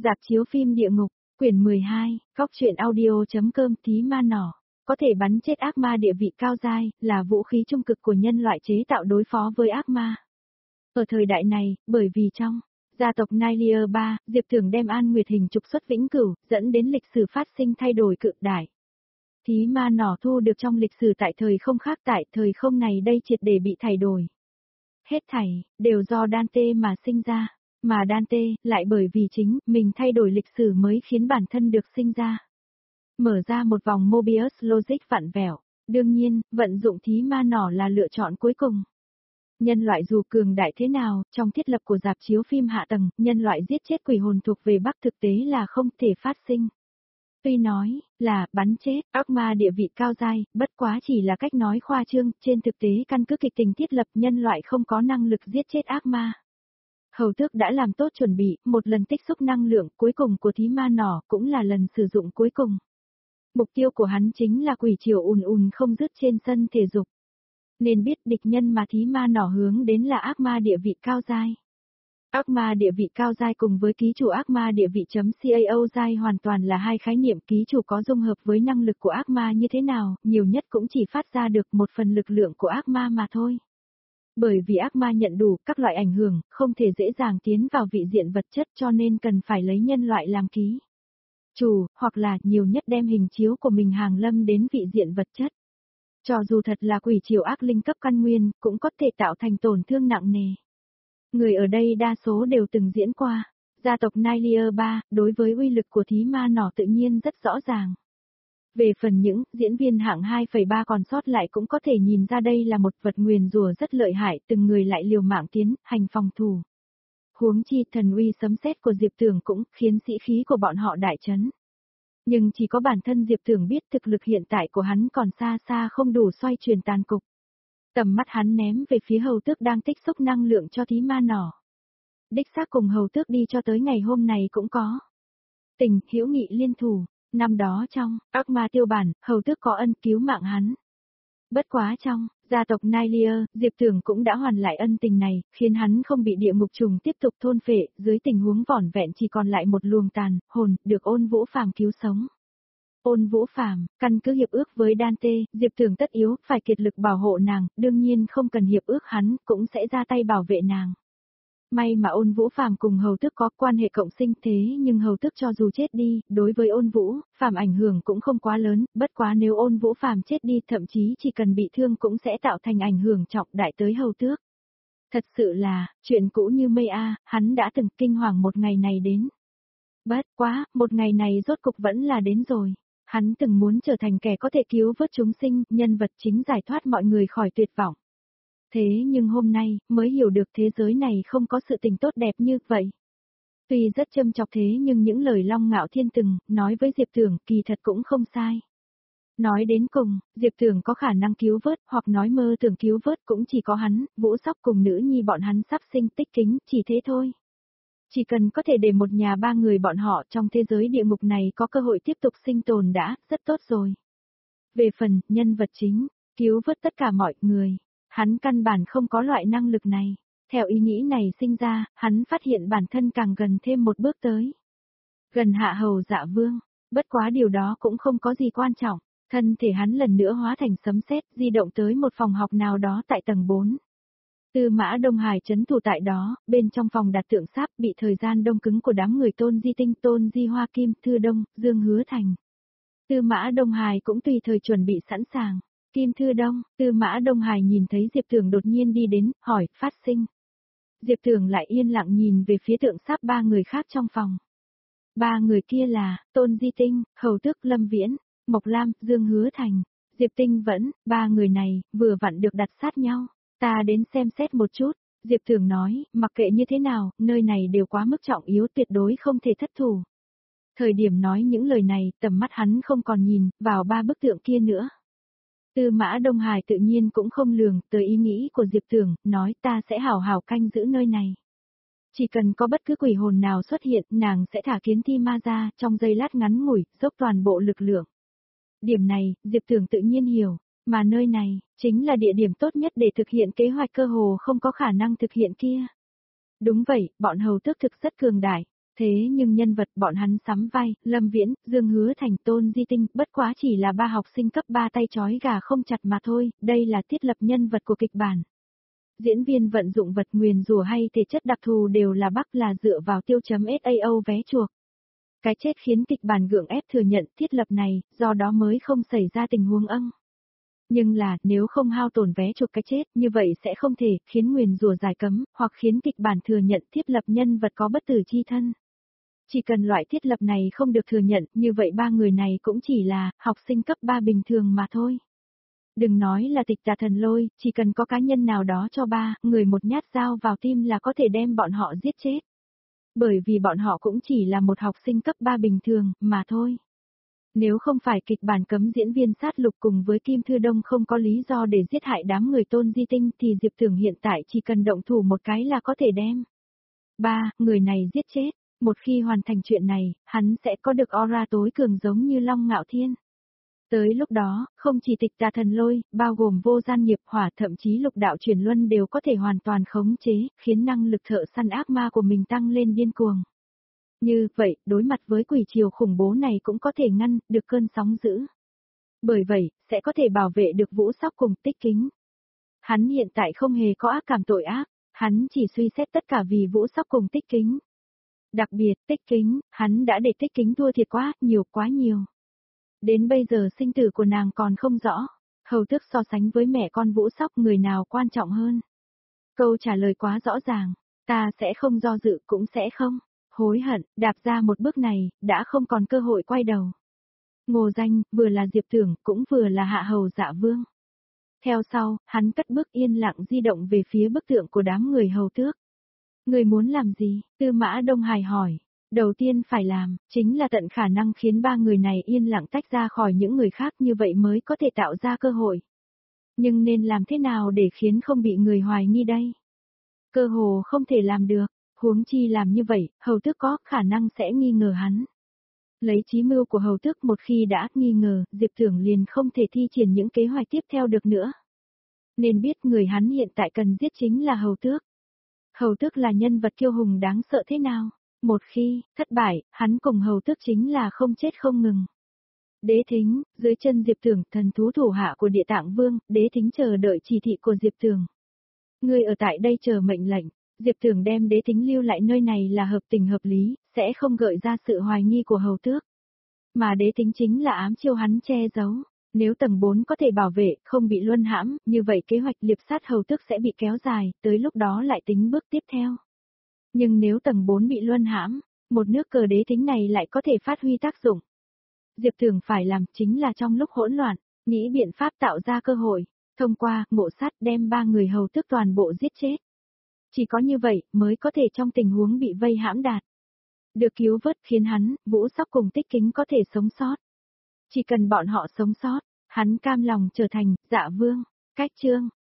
Rạp chiếu phim Địa Ngục, quyển 12, Góc truyện audio.com. Thí ma nỏ, có thể bắn chết ác ma địa vị cao giai, là vũ khí trung cực của nhân loại chế tạo đối phó với ác ma. Ở thời đại này, bởi vì trong gia tộc Nailier 3, Diệp Thường đem An Nguyệt hình trục xuất vĩnh cửu, dẫn đến lịch sử phát sinh thay đổi cực đại. Thí ma nỏ thu được trong lịch sử tại thời không khác tại thời không này đây triệt để bị thay đổi. Hết thảy, đều do Dante mà sinh ra, mà Dante lại bởi vì chính mình thay đổi lịch sử mới khiến bản thân được sinh ra. Mở ra một vòng Mobius logic vặn vẹo, đương nhiên, vận dụng thí ma nỏ là lựa chọn cuối cùng. Nhân loại dù cường đại thế nào, trong thiết lập của rạp chiếu phim hạ tầng, nhân loại giết chết quỷ hồn thuộc về Bắc thực tế là không thể phát sinh. Tuy nói là bắn chết ác ma địa vị cao giai, bất quá chỉ là cách nói khoa trương, trên thực tế căn cứ kịch tình thiết lập nhân loại không có năng lực giết chết ác ma. Hầu Tước đã làm tốt chuẩn bị, một lần tích xúc năng lượng cuối cùng của thí ma nỏ cũng là lần sử dụng cuối cùng. Mục tiêu của hắn chính là quỷ triều ùn ùn không dứt trên sân thể dục. Nên biết địch nhân mà thí ma nỏ hướng đến là ác ma địa vị cao giai. Ác ma địa vị cao giai cùng với ký chủ ác ma địa vị .cao giai hoàn toàn là hai khái niệm. Ký chủ có dung hợp với năng lực của ác ma như thế nào, nhiều nhất cũng chỉ phát ra được một phần lực lượng của ác ma mà thôi. Bởi vì ác ma nhận đủ các loại ảnh hưởng, không thể dễ dàng tiến vào vị diện vật chất cho nên cần phải lấy nhân loại làm ký chủ, hoặc là nhiều nhất đem hình chiếu của mình hàng lâm đến vị diện vật chất. Cho dù thật là quỷ triều ác linh cấp căn nguyên, cũng có thể tạo thành tổn thương nặng nề. Người ở đây đa số đều từng diễn qua. Gia tộc Nailier 3, đối với uy lực của thí ma nỏ tự nhiên rất rõ ràng. Về phần những diễn viên hạng 2,3 còn sót lại cũng có thể nhìn ra đây là một vật nguyền rủa rất lợi hại, từng người lại liều mạng tiến hành phòng thủ. Huống chi thần uy sấm sét của Diệp Tưởng cũng khiến sĩ khí của bọn họ đại chấn. Nhưng chỉ có bản thân Diệp Tưởng biết thực lực hiện tại của hắn còn xa xa không đủ xoay chuyển tàn cục. Tầm mắt hắn ném về phía Hầu Tước đang tích xúc năng lượng cho thí ma nỏ. Đích xác cùng Hầu Tước đi cho tới ngày hôm này cũng có tình hữu nghị liên thủ. Năm đó trong ác ma tiêu bản, Hầu Tước có ân cứu mạng hắn. Bất quá trong gia tộc Nailier, Diệp Tưởng cũng đã hoàn lại ân tình này, khiến hắn không bị địa ngục trùng tiếp tục thôn phệ, dưới tình huống vỏn vẹn chỉ còn lại một luồng tàn hồn được Ôn Vũ Phàm cứu sống. Ôn Vũ Phàm, căn cứ hiệp ước với Dante, Diệp Tưởng tất yếu phải kiệt lực bảo hộ nàng, đương nhiên không cần hiệp ước hắn cũng sẽ ra tay bảo vệ nàng. May mà Ôn Vũ Phàm cùng Hầu Tước có quan hệ cộng sinh thế nhưng Hầu Tước cho dù chết đi, đối với Ôn Vũ Phàm ảnh hưởng cũng không quá lớn, bất quá nếu Ôn Vũ Phàm chết đi thậm chí chỉ cần bị thương cũng sẽ tạo thành ảnh hưởng trọng đại tới Hầu Tước. Thật sự là, chuyện cũ như mây a, hắn đã từng kinh hoàng một ngày này đến. Bất quá, một ngày này rốt cục vẫn là đến rồi. Hắn từng muốn trở thành kẻ có thể cứu vớt chúng sinh, nhân vật chính giải thoát mọi người khỏi tuyệt vọng. Thế nhưng hôm nay, mới hiểu được thế giới này không có sự tình tốt đẹp như vậy. Tuy rất châm chọc thế nhưng những lời Long Ngạo Thiên từng nói với Diệp Tưởng kỳ thật cũng không sai. Nói đến cùng, Diệp Tưởng có khả năng cứu vớt hoặc nói mơ tưởng cứu vớt cũng chỉ có hắn, Vũ Sóc cùng nữ nhi bọn hắn sắp sinh tích kính, chỉ thế thôi. Chỉ cần có thể để một nhà ba người bọn họ trong thế giới địa ngục này có cơ hội tiếp tục sinh tồn đã, rất tốt rồi. Về phần, nhân vật chính, cứu vớt tất cả mọi người, hắn căn bản không có loại năng lực này. Theo ý nghĩ này sinh ra, hắn phát hiện bản thân càng gần thêm một bước tới. Gần Hạ Hầu Dạ Vương, bất quá điều đó cũng không có gì quan trọng. Thân thể hắn lần nữa hóa thành sấm sét, di động tới một phòng học nào đó tại tầng 4. Tư Mã Đông Hải trấn thủ tại đó, bên trong phòng đặt tượng sáp bị thời gian đông cứng của đám người Tôn Di Tinh, Tôn Di Hoa Kim, Thư Đông, Dương Hứa Thành. Tư Mã Đông Hải cũng tùy thời chuẩn bị sẵn sàng. Kim Thư Đông, Tư Mã Đông Hải nhìn thấy Diệp Tưởng đột nhiên đi đến, hỏi, phát sinh. Diệp Tưởng lại yên lặng nhìn về phía tượng sáp ba người khác trong phòng. Ba người kia là, Tôn Di Tinh, Hầu Tước, Lâm Viễn, Mộc Lam, Dương Hứa Thành. Diệp Tinh vẫn, ba người này, vừa vặn được đặt sát nhau. Ta đến xem xét một chút, Diệp Tưởng nói, mặc kệ như thế nào, nơi này đều quá mức trọng yếu tuyệt đối không thể thất thủ. Thời điểm nói những lời này, tầm mắt hắn không còn nhìn vào ba bức tượng kia nữa. Tư Mã Đông Hải tự nhiên cũng không lường tới ý nghĩ của Diệp Tưởng, nói ta sẽ hảo hảo canh giữ nơi này. Chỉ cần có bất cứ quỷ hồn nào xuất hiện, nàng sẽ thả kiến thi ma ra trong giây lát ngắn ngủi, dốc toàn bộ lực lượng. Điểm này, Diệp Tưởng tự nhiên hiểu. Mà nơi này, chính là địa điểm tốt nhất để thực hiện kế hoạch cơ hồ không có khả năng thực hiện kia. Đúng vậy, bọn Hầu Tước thực rất cường đại. Thế nhưng nhân vật bọn hắn sắm vai, Lâm Viễn, Dương Hứa Thành, Tôn Di Tinh, bất quá chỉ là ba học sinh cấp 3 tay trói gà không chặt mà thôi, đây là thiết lập nhân vật của kịch bản. Diễn viên vận dụng vật nguyền rủa hay thể chất đặc thù đều là bắc là dựa vào tiêu chấm SAO vé chuộc. Cái chết khiến kịch bản gượng ép thừa nhận thiết lập này, do đó mới không xảy ra tình huống âng. Nhưng là, nếu không hao tổn vé chuộc cái chết, như vậy sẽ không thể khiến nguyền rủa giải cấm, hoặc khiến kịch bản thừa nhận thiết lập nhân vật có bất tử chi thân. Chỉ cần loại thiết lập này không được thừa nhận, như vậy ba người này cũng chỉ là học sinh cấp 3 bình thường mà thôi. Đừng nói là tịch tà thần lôi, chỉ cần có cá nhân nào đó cho ba người một nhát dao vào tim là có thể đem bọn họ giết chết. Bởi vì bọn họ cũng chỉ là một học sinh cấp 3 bình thường, mà thôi. Nếu không phải kịch bản cấm diễn viên sát lục cùng với Kim Thư Đông không có lý do để giết hại đám người Tôn Di Tinh thì Diệp Tưởng hiện tại chỉ cần động thủ một cái là có thể đem ba người này giết chết. Một khi hoàn thành chuyện này, hắn sẽ có được aura tối cường giống như Long Ngạo Thiên. Tới lúc đó, không chỉ tịch tà thần lôi, bao gồm vô gian nghiệp hỏa thậm chí lục đạo chuyển luân đều có thể hoàn toàn khống chế, khiến năng lực thợ săn ác ma của mình tăng lên điên cuồng. Như vậy, đối mặt với quỷ triều khủng bố này cũng có thể ngăn được cơn sóng dữ. Bởi vậy, sẽ có thể bảo vệ được Vũ Sóc cùng Tích Kính. Hắn hiện tại không hề có ác cảm tội ác, hắn chỉ suy xét tất cả vì Vũ Sóc cùng Tích Kính. Đặc biệt, Tích Kính, hắn đã để Tích Kính thua thiệt quá nhiều. Đến bây giờ sinh tử của nàng còn không rõ, hầu tước so sánh với mẹ con Vũ Sóc người nào quan trọng hơn. Câu trả lời quá rõ ràng, ta sẽ không do dự cũng sẽ không hối hận, đạp ra một bước này, đã không còn cơ hội quay đầu. Ngô Danh, vừa là Diệp Tưởng, cũng vừa là Hạ Hầu Dạ Vương. Theo sau, hắn cất bước yên lặng di động về phía bức tượng của đám người hầu tước. Người muốn làm gì? Tư Mã Đông Hải hỏi. Đầu tiên phải làm, chính là tận khả năng khiến ba người này yên lặng tách ra khỏi những người khác như vậy mới có thể tạo ra cơ hội. Nhưng nên làm thế nào để khiến không bị người hoài nghi đây? Cơ hồ không thể làm được, huống chi làm như vậy, hầu tước có khả năng sẽ nghi ngờ hắn. Lấy chí mưu của hầu tước một khi đã nghi ngờ, Diệp Tưởng liền không thể thi triển những kế hoạch tiếp theo được nữa. Nên biết người hắn hiện tại cần giết chính là hầu tước. Hầu tước là nhân vật kiêu hùng đáng sợ thế nào? Một khi thất bại, hắn cùng hầu tước chính là không chết không ngừng. Đế Thính, dưới chân Diệp Tưởng, thần thú thủ hạ của Địa Tạng Vương, Đế Thính chờ đợi chỉ thị của Diệp Tưởng. Ngươi ở tại đây chờ mệnh lệnh, Diệp Tưởng đem Đế Thính lưu lại nơi này là hợp tình hợp lý, sẽ không gợi ra sự hoài nghi của hầu tước. Mà Đế Thính chính là ám chiêu hắn che giấu. Nếu tầng 4 có thể bảo vệ, không bị luân hãm, như vậy kế hoạch liệp sát hầu tước sẽ bị kéo dài, tới lúc đó lại tính bước tiếp theo. Nhưng nếu tầng 4 bị luân hãm, một nước cờ Đế Thính này lại có thể phát huy tác dụng. Diệp Tưởng phải làm chính là trong lúc hỗn loạn, nghĩ biện pháp tạo ra cơ hội, thông qua ngộ sát đem ba người hầu tước toàn bộ giết chết. Chỉ có như vậy mới có thể trong tình huống bị vây hãm đạt. Được cứu vớt khiến hắn, Vũ Sóc cùng Tích Kính có thể sống sót. Chỉ cần bọn họ sống sót, hắn cam lòng trở thành Dạ Vương. Cách chương